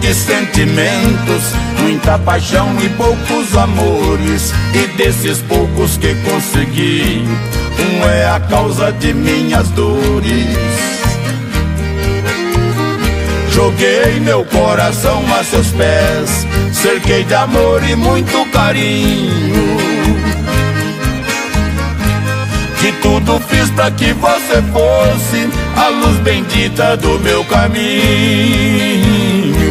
de sentimentos, muita paixão e poucos amores. E desses poucos que consegui, um é a causa de minhas dores. Joguei meu coração a seus pés, cerquei de amor e muito carinho. De tudo fiz pra que você fosse a luz bendita do meu caminho.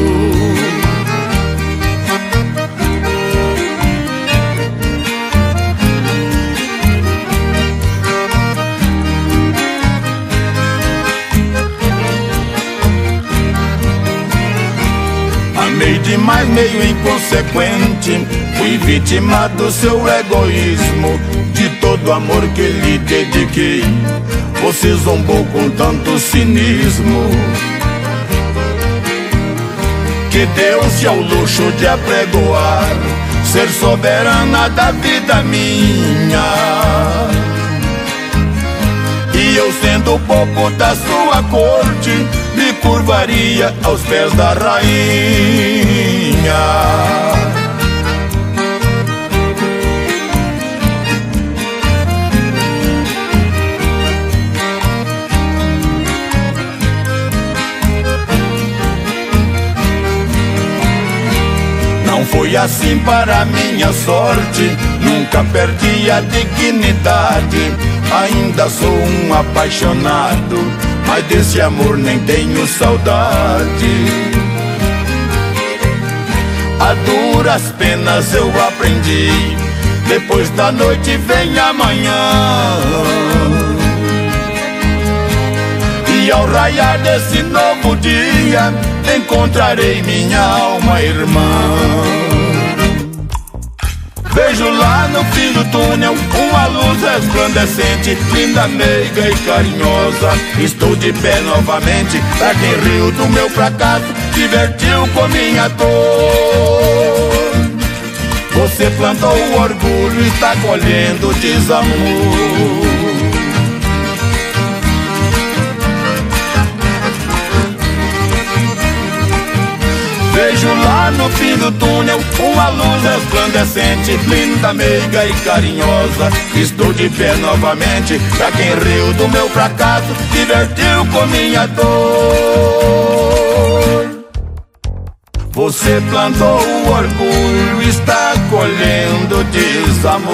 Amei demais, meio inconsequente, fui vítima do seu egoísmo. De todo o amor que lhe dediquei, você zombou com tanto cinismo, que deu-se ao luxo de apregoar ser soberana da vida minha. E eu, sendo bobo da sua corte, me curvaria aos pés da rainha. Não foi assim para minha sorte, nunca perdi a dignidade. Ainda sou um apaixonado, mas desse amor nem tenho saudade. A duras penas eu aprendi, depois da noite vem amanhã. E ao raiar desse novo dia, encontrarei minha alma irmã. Vejo lá no fim do túnel uma luz resplandecente, linda, meiga e carinhosa. Estou de pé novamente, pra quem riu do meu fracasso, divertiu com minha dor. Você plantou o orgulho e está colhendo o desamor. Vejo lá no fim do túnel uma luz resplandecente, linda, meiga e carinhosa. Estou de pé novamente, pra quem riu do meu fracasso, divertiu com minha dor. Você plantou o orgulho, está colhendo desamor.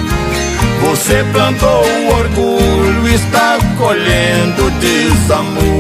Você plantou o orgulho, está colhendo desamor.